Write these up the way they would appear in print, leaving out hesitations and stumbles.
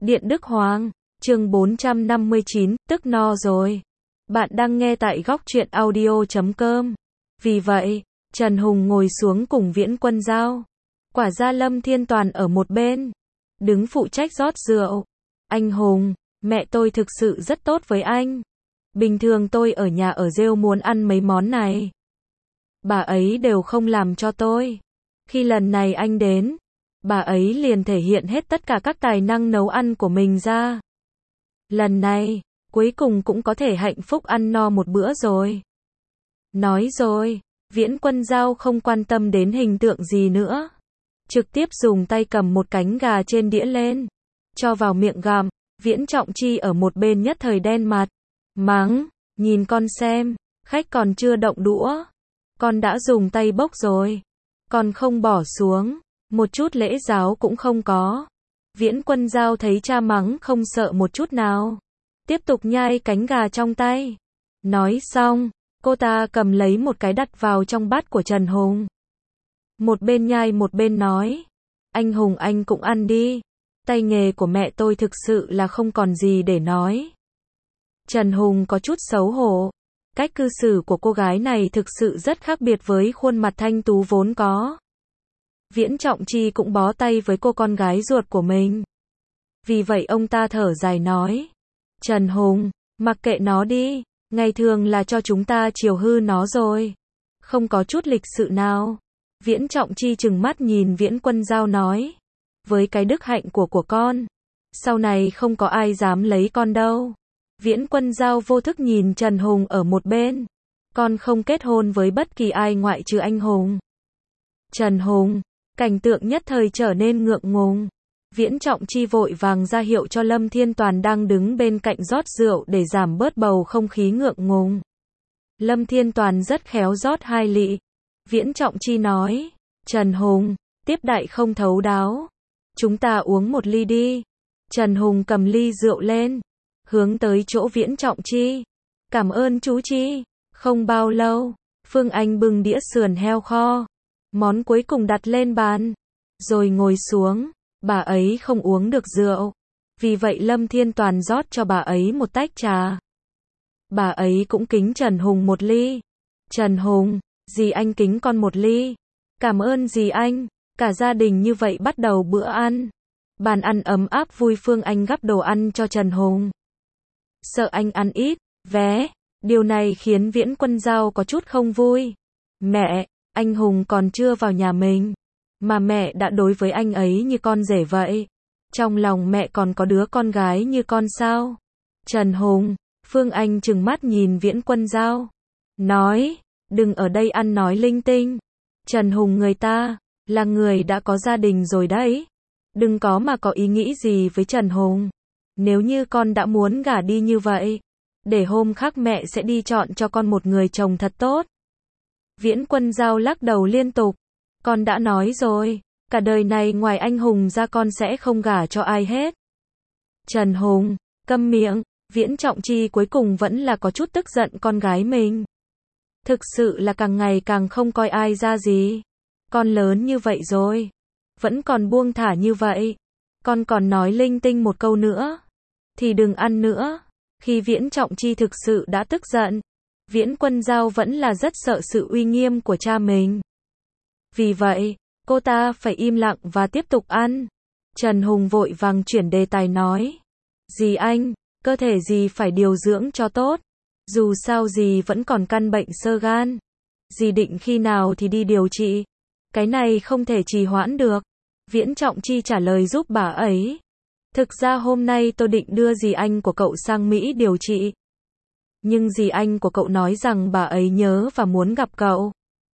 Điện Đức Hoàng, chương 459, tức no rồi. Bạn đang nghe tại góc truyện audio.com. Vì vậy, Trần Hùng ngồi xuống cùng Viễn Quân Giao. Quả ra Lâm Thiên Toàn ở một bên, đứng phụ trách rót rượu. Anh Hùng, mẹ tôi thực sự rất tốt với anh. Bình thường tôi ở nhà ở rêu muốn ăn mấy món này, bà ấy đều không làm cho tôi. Khi lần này anh đến, bà ấy liền thể hiện hết tất cả các tài năng nấu ăn của mình ra. Lần này, cuối cùng cũng có thể hạnh phúc ăn no một bữa rồi. Nói rồi, Viễn Quân Giao không quan tâm đến hình tượng gì nữa. Trực tiếp dùng tay cầm một cánh gà trên đĩa lên, cho vào miệng gặm. Viễn Trọng Chi ở một bên nhất thời đen mặt, mắng, nhìn con xem, khách còn chưa động đũa, con đã dùng tay bốc rồi, con không bỏ xuống, một chút lễ giáo cũng không có. Viễn Quân Giao thấy cha mắng không sợ một chút nào, tiếp tục nhai cánh gà trong tay. Nói xong, cô ta cầm lấy một cái đặt vào trong bát của Trần Hùng. Một bên nhai một bên nói, anh Hùng anh cũng ăn đi, tay nghề của mẹ tôi thực sự là không còn gì để nói. Trần Hùng có chút xấu hổ, cách cư xử của cô gái này thực sự rất khác biệt với khuôn mặt thanh tú vốn có. Viễn Trọng Chi cũng bó tay với cô con gái ruột của mình. Vì vậy ông ta thở dài nói, Trần Hùng, mặc kệ nó đi, ngày thường là cho chúng ta chiều hư nó rồi, không có chút lịch sự nào. Viễn Trọng Chi trừng mắt nhìn Viễn Quân Giao nói, với cái đức hạnh của con, sau này không có ai dám lấy con đâu. Viễn Quân Giao vô thức nhìn Trần Hùng ở một bên, con không kết hôn với bất kỳ ai ngoại trừ anh Hùng. Trần Hùng, cảnh tượng nhất thời trở nên ngượng ngùng. Viễn Trọng Chi vội vàng ra hiệu cho Lâm Thiên Toàn đang đứng bên cạnh rót rượu để giảm bớt bầu không khí ngượng ngùng. Lâm Thiên Toàn rất khéo rót 2 lị. Viễn Trọng Chi nói, Trần Hùng, tiếp đại không thấu đáo, chúng ta uống một ly đi. Trần Hùng cầm ly rượu lên, hướng tới chỗ Viễn Trọng Chi. Cảm ơn chú Chi. Không bao lâu, Phương Anh bưng đĩa sườn heo kho, món cuối cùng đặt lên bàn, rồi ngồi xuống. Bà ấy không uống được rượu, vì vậy Lâm Thiên Toàn rót cho bà ấy một tách trà. Bà ấy cũng kính Trần Hùng một ly. Trần Hùng, dì anh kính con một ly. Cảm ơn dì anh. Cả gia đình như vậy bắt đầu bữa ăn. Bàn ăn ấm áp vui. Phương Anh gắp đồ ăn cho Trần Hùng. Sợ anh ăn ít, vé. Điều này khiến Viễn Quân Giao có chút không vui. Mẹ, anh Hùng còn chưa vào nhà mình, mà mẹ đã đối với anh ấy như con rể vậy. Trong lòng mẹ còn có đứa con gái như con sao? Trần Hùng, Phương Anh trừng mắt nhìn Viễn Quân Giao, nói, đừng ở đây ăn nói linh tinh. Trần Hùng người ta là người đã có gia đình rồi đấy. Đừng có mà có ý nghĩ gì với Trần Hùng. Nếu như con đã muốn gả đi như vậy, để hôm khác mẹ sẽ đi chọn cho con một người chồng thật tốt. Viễn Quân Giao lắc đầu liên tục. Con đã nói rồi, cả đời này ngoài anh Hùng ra con sẽ không gả cho ai hết. Trần Hùng, câm miệng. Viễn Trọng Chi cuối cùng vẫn là có chút tức giận con gái mình. Thực sự là càng ngày càng không coi ai ra gì. Con lớn như vậy rồi, vẫn còn buông thả như vậy. Con còn nói linh tinh một câu nữa, thì đừng ăn nữa. Khi Viễn Trọng Chi thực sự đã tức giận, Viễn Quân Giao vẫn là rất sợ sự uy nghiêm của cha mình. Vì vậy, cô ta phải im lặng và tiếp tục ăn. Trần Hùng vội vàng chuyển đề tài nói, dì anh, cơ thể dì phải điều dưỡng cho tốt. Dù sao dì vẫn còn căn bệnh xơ gan. Dì định khi nào thì đi điều trị. Cái này không thể trì hoãn được. Viễn Trọng Chi trả lời giúp bà ấy. Thực ra hôm nay tôi định đưa dì anh của cậu sang Mỹ điều trị, nhưng dì anh của cậu nói rằng bà ấy nhớ và muốn gặp cậu.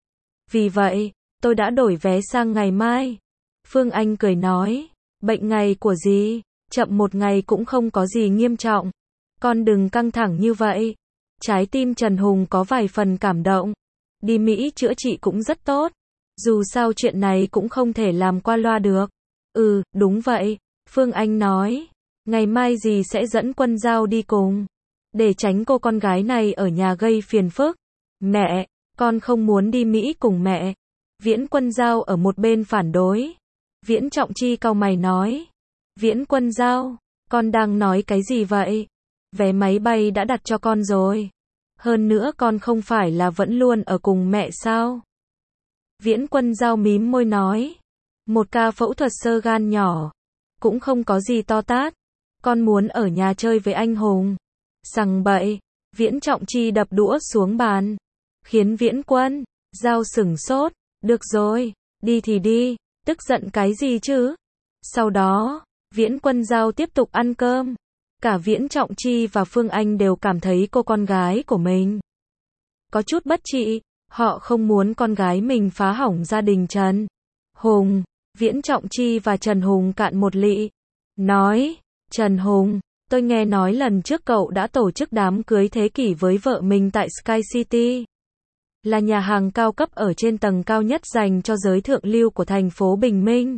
Vì vậy, tôi đã đổi vé sang ngày mai. Phương Anh cười nói, bệnh ngày của dì, chậm một ngày cũng không có gì nghiêm trọng. Con đừng căng thẳng như vậy. Trái tim Trần Hùng có vài phần cảm động. Đi Mỹ chữa trị cũng rất tốt. Dù sao chuyện này cũng không thể làm qua loa được. Ừ, đúng vậy. Phương Anh nói, ngày mai dì sẽ dẫn Quân Giao đi cùng, để tránh cô con gái này ở nhà gây phiền phức. Mẹ, con không muốn đi Mỹ cùng mẹ. Viễn Quân Giao ở một bên phản đối. Viễn Trọng Chi cau mày nói, Viễn Quân Giao, Con đang nói cái gì vậy? Vé máy bay đã đặt cho con rồi. Hơn nữa con không phải là vẫn luôn ở cùng mẹ sao? Viễn Quân Giao mím môi nói. Một ca phẫu thuật xơ gan nhỏ. Cũng không có gì to tát. Con muốn ở nhà chơi với anh Hùng. Sằng bậy. Viễn Trọng Chi đập đũa xuống bàn. Khiến Viễn Quân Giao sửng sốt. Được rồi, đi thì đi, tức giận cái gì chứ? Sau đó, Viễn Quân Giao tiếp tục ăn cơm. Cả Viễn Trọng Chi và Phương Anh đều cảm thấy cô con gái của mình có chút bất trị. Họ không muốn con gái mình phá hỏng gia đình Trần Hùng. Viễn Trọng Chi và Trần Hùng cạn một lị. Nói, Trần Hùng, tôi nghe nói lần trước cậu đã tổ chức đám cưới thế kỷ với vợ mình tại Sky City. Là nhà hàng cao cấp ở trên tầng cao nhất dành cho giới thượng lưu của thành phố Bình Minh.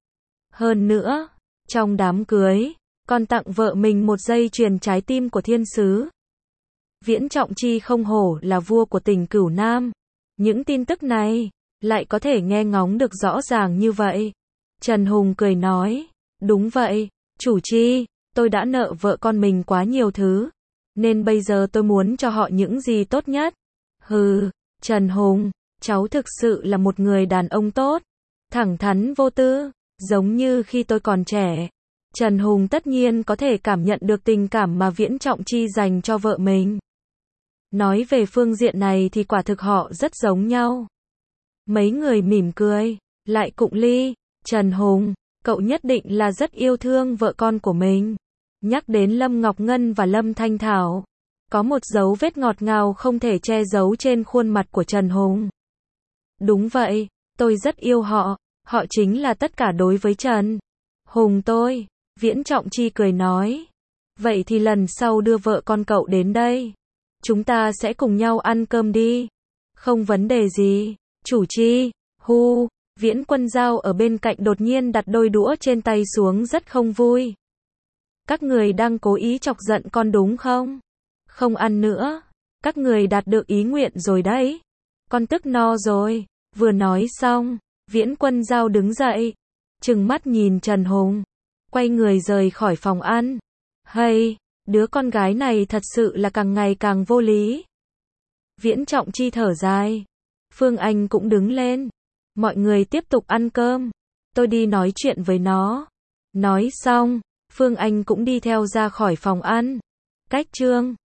Hơn nữa, trong đám cưới, còn tặng vợ mình một dây chuyền trái tim của thiên sứ. Viễn Trọng Chi không hổ là vua của tỉnh Cửu Nam. Những tin tức này lại có thể nghe ngóng được rõ ràng như vậy. Trần Hùng cười nói, đúng vậy, chủ Chi, tôi đã nợ vợ con mình quá nhiều thứ, nên bây giờ tôi muốn cho họ những gì tốt nhất. Hừ, Trần Hùng, cháu thực sự là một người đàn ông tốt, thẳng thắn vô tư, giống như khi tôi còn trẻ. Trần Hùng tất nhiên có thể cảm nhận được tình cảm mà Viễn Trọng Chi dành cho vợ mình. Nói về phương diện này thì quả thực họ rất giống nhau. Mấy người mỉm cười, lại cụng ly. Trần Hùng, cậu nhất định là rất yêu thương vợ con của mình. Nhắc đến Lâm Ngọc Ngân và Lâm Thanh Thảo, có một dấu vết ngọt ngào không thể che giấu trên khuôn mặt của Trần Hùng. Đúng vậy, tôi rất yêu họ, họ chính là tất cả đối với Trần Hùng tôi. Viễn Trọng Chi cười nói. Vậy thì lần sau đưa vợ con cậu đến đây. Chúng ta sẽ cùng nhau ăn cơm đi. Không vấn đề gì, chủ Chi. Hu, Viễn Quân Giao ở bên cạnh đột nhiên đặt đôi đũa trên tay xuống rất không vui. Các người đang cố ý chọc giận con đúng không? Không ăn nữa. Các người đạt được ý nguyện rồi đấy. Con tức no rồi. Vừa nói xong, Viễn Quân Giao đứng dậy, trừng mắt nhìn Trần Hùng, quay người rời khỏi phòng ăn. Hay, đứa con gái này thật sự là càng ngày càng vô lý. Viễn Trọng Chi thở dài. Phương Anh cũng đứng lên. Mọi người tiếp tục ăn cơm. Tôi đi nói chuyện với nó. Nói xong, Phương Anh cũng đi theo ra khỏi phòng ăn. Cách chương